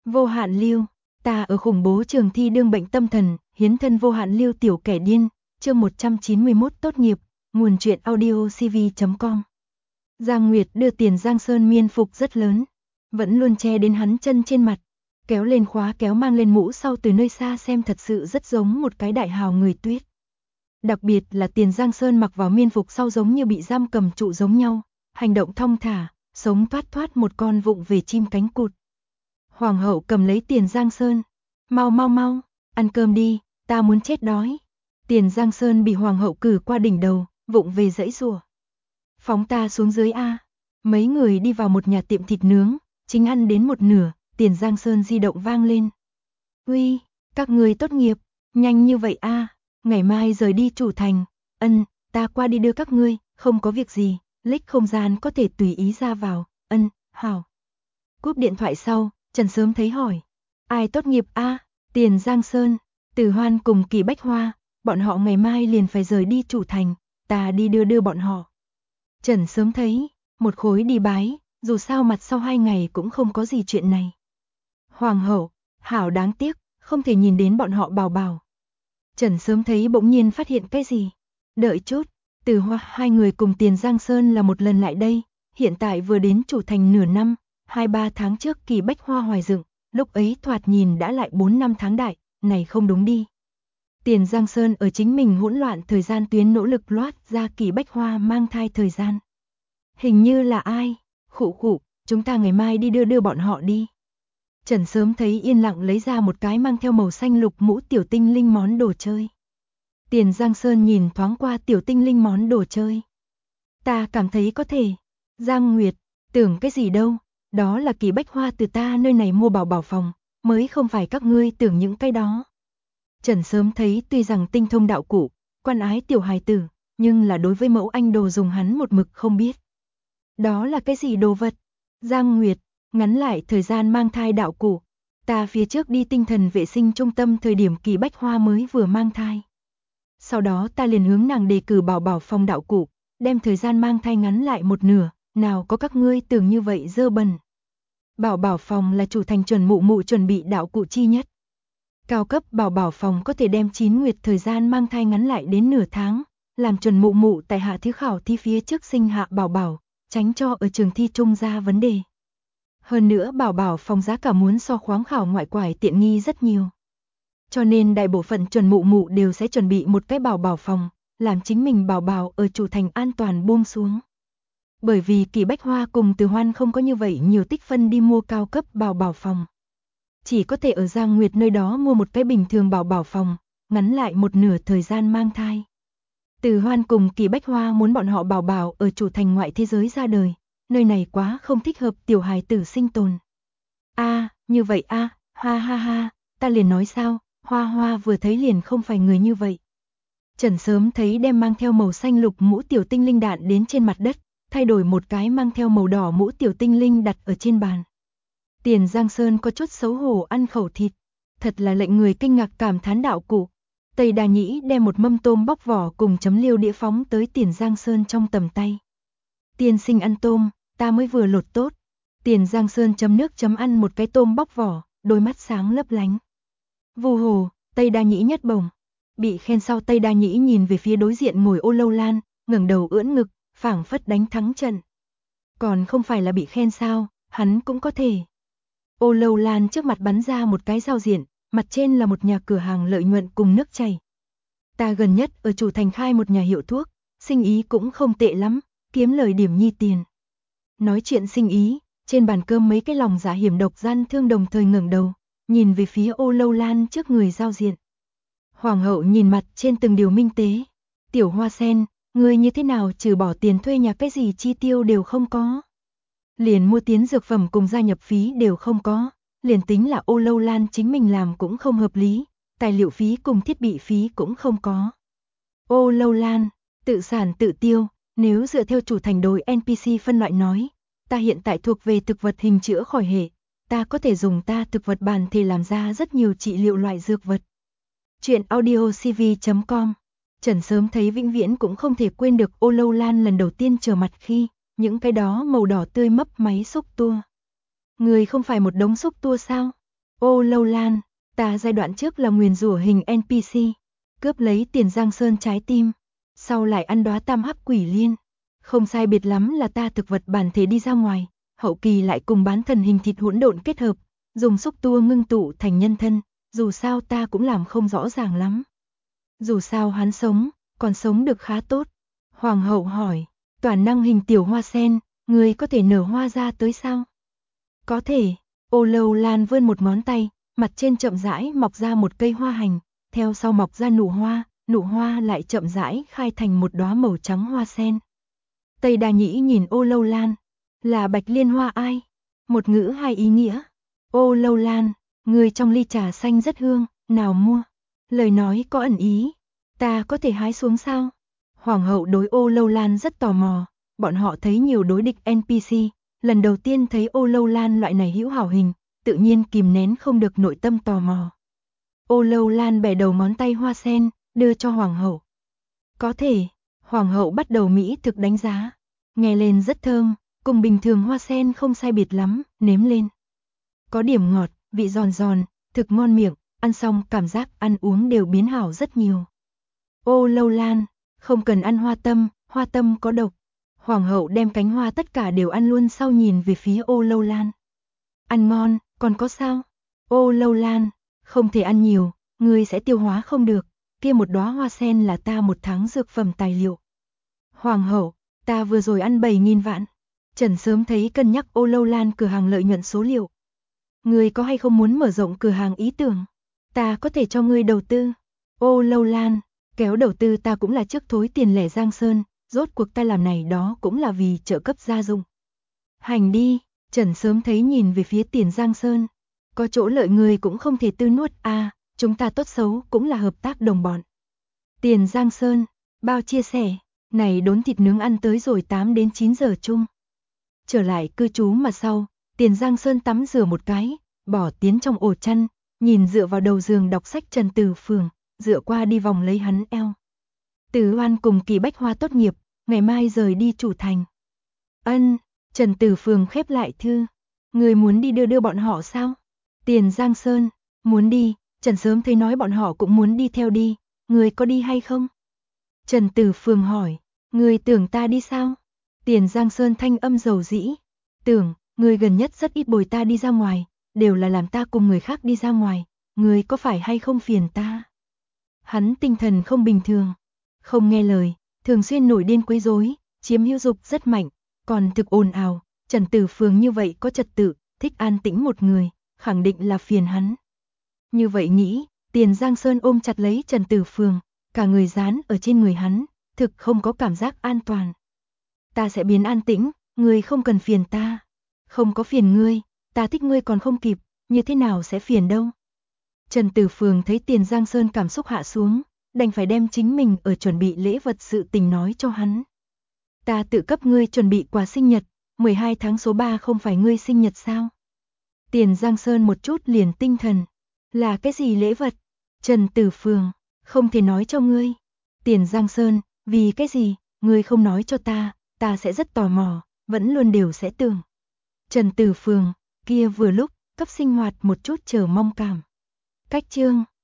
Vô hạn lưu, ta ở khủng bố trường thi đương bệnh tâm thần, hiến thân vô hạn lưu tiểu kẻ điên, chương 191 tốt nghiệp, nguồn truyện audio cv.com. Giang Nguyệt đưa Tiền Giang Sơn miên phục rất lớn, vẫn luôn che đến hắn chân trên mặt, kéo lên khóa kéo mang lên mũ sau từ nơi xa xem thật sự rất giống một cái đại hào người tuyết. Đặc biệt là Tiền Giang Sơn mặc vào miên phục sau giống như bị giam cầm trụ giống nhau, hành động thong thả, sống thoát thoát một con vụng về chim cánh cụt. Hoàng hậu cầm lấy Tiền Giang Sơn, mau mau mau, ăn cơm đi, ta muốn chết đói. Tiền Giang Sơn bị hoàng hậu cử qua đỉnh đầu, vụng về giãy giụa. Phóng ta xuống dưới a. Mấy người đi vào một nhà tiệm thịt nướng, chính ăn đến một nửa, Tiền Giang Sơn di động vang lên. Uy, các người tốt nghiệp, nhanh như vậy a, ngày mai rời đi chủ thành. Ta qua đi đưa các ngươi, không có việc gì, lích không gian có thể tùy ý ra vào. Hảo. Cúp điện thoại sau, Trần Sớm thấy hỏi, ai tốt nghiệp a? Tiền Giang Sơn, Từ Hoan cùng Kỳ Bách Hoa, bọn họ ngày mai liền phải rời đi chủ thành, ta đi đưa bọn họ. Trần Sớm thấy, một khối đi bái, dù sao mặt sau 2 ngày cũng không có gì chuyện này. Hoàng hậu, hảo đáng tiếc, không thể nhìn đến bọn họ bảo bảo. Trần Sớm thấy bỗng nhiên phát hiện cái gì. Đợi chút, Từ Hoa, 2 người cùng Tiền Giang Sơn là một lần lại đây, hiện tại vừa đến chủ thành nửa năm, 2-3 tháng trước Kỳ Bách Hoa hoài dựng, lúc ấy thoạt nhìn đã lại 4-5 tháng đại, này không đúng đi. Tiền Giang Sơn ở chính mình hỗn loạn thời gian tuyến nỗ lực loát ra Kỳ Bách Hoa mang thai thời gian. Hình như là ai? Khụ, chúng ta ngày mai đi đưa bọn họ đi. Trần Sớm thấy yên lặng lấy ra một cái mang theo màu xanh lục mũ tiểu tinh linh món đồ chơi. Tiền Giang Sơn nhìn thoáng qua tiểu tinh linh món đồ chơi. Ta cảm thấy có thể. Giang Nguyệt, tưởng cái gì đâu, đó là Kỳ Bách Hoa từ ta nơi này mua bảo phòng, mới không phải các ngươi tưởng những cái đó. Trần Sớm thấy tuy rằng tinh thông đạo cụ, quan ái tiểu hài tử, nhưng là đối với mẫu anh đồ dùng hắn một mực không biết. Đó là cái gì đồ vật? Giang Nguyệt, ngắn lại thời gian mang thai đạo cụ, ta phía trước đi tinh thần vệ sinh trung tâm thời điểm Kỳ Bách Hoa mới vừa mang thai. Sau đó ta liền hướng nàng đề cử bảo phòng đạo cụ, đem thời gian mang thai ngắn lại một nửa, nào có các ngươi tưởng như vậy dơ bẩn. Bảo phòng là chủ thành chuẩn mụ chuẩn bị đạo cụ chi nhất. Cao cấp bảo phòng có thể đem 9 nguyệt thời gian mang thai ngắn lại đến nửa tháng, làm chuẩn mụ tại hạ thí khảo thi phía trước sinh hạ bảo, tránh cho ở trường thi trung ra vấn đề. Hơn nữa bảo phòng giá cả muốn so khoáng khảo ngoại quải tiện nghi rất nhiều. Cho nên đại bộ phận chuẩn mụ đều sẽ chuẩn bị một cái bảo phòng, làm chính mình bảo ở chủ thành an toàn buông xuống. Bởi vì Kỳ Bách Hoa cùng Từ Hoan không có như vậy nhiều tích phân đi mua cao cấp bảo phòng. Chỉ có thể ở Giang Nguyệt nơi đó mua một cái bình thường bảo phòng, ngắn lại một nửa thời gian mang thai. Từ Hoan cùng Kỳ Bách Hoa muốn bọn họ bảo ở chủ thành ngoại thế giới ra đời, nơi này quá không thích hợp tiểu hài tử sinh tồn. Như vậy ha, ta liền nói sao, Hoa vừa thấy liền không phải người như vậy. Trần Sớm thấy đem mang theo màu xanh lục mũ tiểu tinh linh đạn đến trên mặt đất, thay đổi một cái mang theo màu đỏ mũ tiểu tinh linh đặt ở trên bàn. Tiền Giang Sơn có chút xấu hổ ăn khẩu thịt, thật là lệnh người kinh ngạc cảm thán đạo cụ. Tây Đa Nhĩ đem một mâm tôm bóc vỏ cùng chấm liêu đĩa phóng tới Tiền Giang Sơn trong tầm tay. Tiên sinh ăn tôm, ta mới vừa lột tốt. Tiền Giang Sơn chấm nước chấm ăn một cái tôm bóc vỏ, đôi mắt sáng lấp lánh. Vù hồ, Tây Đa Nhĩ nhất bổng. Bị khen sau Tây Đa Nhĩ nhìn về phía đối diện ngồi Ô Lâu Lan, ngẩng đầu ưỡn ngực, phảng phất đánh thắng trận. Còn không phải là bị khen sao, hắn cũng có thể. Ô Lâu Lan trước mặt bắn ra một cái giao diện, mặt trên là một nhà cửa hàng lợi nhuận cùng nước chảy. Ta gần nhất ở chủ thành khai một nhà hiệu thuốc, sinh ý cũng không tệ lắm, kiếm lời điểm nhi tiền. Nói chuyện sinh ý, trên bàn cơm mấy cái lòng dạ hiểm độc gian thương đồng thời ngẩng đầu, nhìn về phía Ô Lâu Lan trước người giao diện. Hoàng hậu nhìn mặt trên từng điều minh tế. Tiểu Hoa Sen, ngươi như thế nào trừ bỏ tiền thuê nhà cái gì chi tiêu đều không có. Liền mua tiến dược phẩm cùng gia nhập phí đều không có, liền tính là Ô Lâu Lan chính mình làm cũng không hợp lý, tài liệu phí cùng thiết bị phí cũng không có. Ô Lâu Lan, tự sản tự tiêu, nếu dựa theo chủ thành đồi NPC phân loại nói, ta hiện tại thuộc về thực vật hình chữa khỏi hệ, ta có thể dùng ta thực vật bản thể làm ra rất nhiều trị liệu loại dược vật. Chuyện audio cv.com. Trần Sớm thấy vĩnh viễn cũng không thể quên được Ô Lâu Lan lần đầu tiên trở mặt khi những cái đó màu đỏ tươi mấp máy xúc tua. Người không phải một đống xúc tua sao? Ô Lâu Lan, ta giai đoạn trước là nguyền rủa hình NPC, cướp lấy Tiền Giang Sơn trái tim, sau lại ăn đóa tam hắc quỷ liên. Không sai biệt lắm là ta thực vật bản thể đi ra ngoài, hậu kỳ lại cùng bán thần hình thịt hỗn độn kết hợp, dùng xúc tua ngưng tụ thành nhân thân, dù sao ta cũng làm không rõ ràng lắm. Dù sao hắn sống, còn sống được khá tốt. Hoàng hậu hỏi, toàn năng hình tiểu hoa sen, người có thể nở hoa ra tới sao? Có thể. Ô Lâu Lan vươn một ngón tay, mặt trên chậm rãi mọc ra một cây hoa hành, theo sau mọc ra nụ hoa lại chậm rãi khai thành một đóa màu trắng hoa sen. Tây Đa Nhĩ nhìn Ô Lâu Lan, là bạch liên hoa ai? Một ngữ hai ý nghĩa. Ô Lâu Lan, người trong ly trà xanh rất hương, nào mua? Lời nói có ẩn ý, ta có thể hái xuống sao? Hoàng hậu đối Ô Lâu Lan rất tò mò, bọn họ thấy nhiều đối địch NPC, lần đầu tiên thấy Ô Lâu Lan loại này hữu hảo hình, tự nhiên kìm nén không được nội tâm tò mò. Ô Lâu Lan bẻ đầu ngón tay hoa sen, đưa cho hoàng hậu. Có thể. Hoàng hậu bắt đầu mỹ thực đánh giá, nghe lên rất thơm, cùng bình thường hoa sen không sai biệt lắm, nếm lên. Có điểm ngọt, vị giòn giòn, thực ngon miệng, ăn xong cảm giác ăn uống đều biến hảo rất nhiều. Ô Lâu Lan, không cần ăn hoa tâm có độc. Hoàng hậu đem cánh hoa tất cả đều ăn luôn sau nhìn về phía Ô Lâu Lan. Ăn ngon, còn có sao? Ô Lâu Lan, không thể ăn nhiều, ngươi sẽ tiêu hóa không được, kia một đóa hoa sen là ta một tháng dược phẩm tài liệu. Hoàng hậu, ta vừa rồi ăn 7.000 vạn. Trần sớm thấy cân nhắc Ô Lâu Lan cửa hàng lợi nhuận số liệu. Ngươi có hay không muốn mở rộng cửa hàng ý tưởng? Ta có thể cho ngươi đầu tư. Ô Lâu Lan, kéo đầu tư ta cũng là trước thối tiền lẻ Giang Sơn, rốt cuộc ta làm này đó cũng là vì trợ cấp gia dụng. Hành đi, Trần sớm thấy nhìn về phía Tiền Giang Sơn. Có chỗ lợi người cũng không thể tư nuốt chúng ta tốt xấu cũng là hợp tác đồng bọn. Tiền Giang Sơn, bao chia sẻ, này đốn thịt nướng ăn tới rồi 8 đến 9 giờ chung. Trở lại cư trú mà sau, Tiền Giang Sơn tắm rửa một cái, bỏ tiến trong ổ chăn, nhìn dựa vào đầu giường đọc sách Trần Từ Phường, dựa qua đi vòng lấy hắn eo. Từ Oan cùng Kỳ Bách Hoa tốt nghiệp, ngày mai rời đi Chủ Thành. Ân, Trần Từ Phường khép lại thư. Người muốn đi đưa bọn họ sao? Tiền Giang Sơn, muốn đi, Trần sớm thấy nói bọn họ cũng muốn đi theo đi, người có đi hay không? Trần Từ Phường hỏi, người tưởng ta đi sao? Tiền Giang Sơn thanh âm dầu dĩ, tưởng, người gần nhất rất ít bồi ta đi ra ngoài, đều là làm ta cùng người khác đi ra ngoài, người có phải hay không phiền ta? Hắn tinh thần không bình thường, không nghe lời, thường xuyên nổi điên quấy rối, chiếm hữu dục rất mạnh, còn thực ồn ào. Trần Từ Phường như vậy có trật tự, thích an tĩnh một người, khẳng định là phiền hắn. Như vậy nghĩ, Tiền Giang Sơn ôm chặt lấy Trần Từ Phường, cả người dán ở trên người hắn, thực không có cảm giác an toàn. Ta sẽ biến an tĩnh, ngươi không cần phiền ta. Không có phiền ngươi, ta thích ngươi còn không kịp, như thế nào sẽ phiền đâu. Trần Từ Phường thấy Tiền Giang Sơn cảm xúc hạ xuống, đành phải đem chính mình ở chuẩn bị lễ vật sự tình nói cho hắn. Ta tự cấp ngươi chuẩn bị quà sinh nhật, 12 tháng số 3 không phải ngươi sinh nhật sao? Tiền Giang Sơn một chút liền tinh thần. Là cái gì lễ vật? Trần Từ Phường, không thể nói cho ngươi. Tiền Giang Sơn, vì cái gì, ngươi không nói cho ta sẽ rất tò mò, vẫn luôn đều sẽ tưởng. Trần Từ Phường, kia vừa lúc, cấp sinh hoạt một chút chờ mong cảm. Cách chương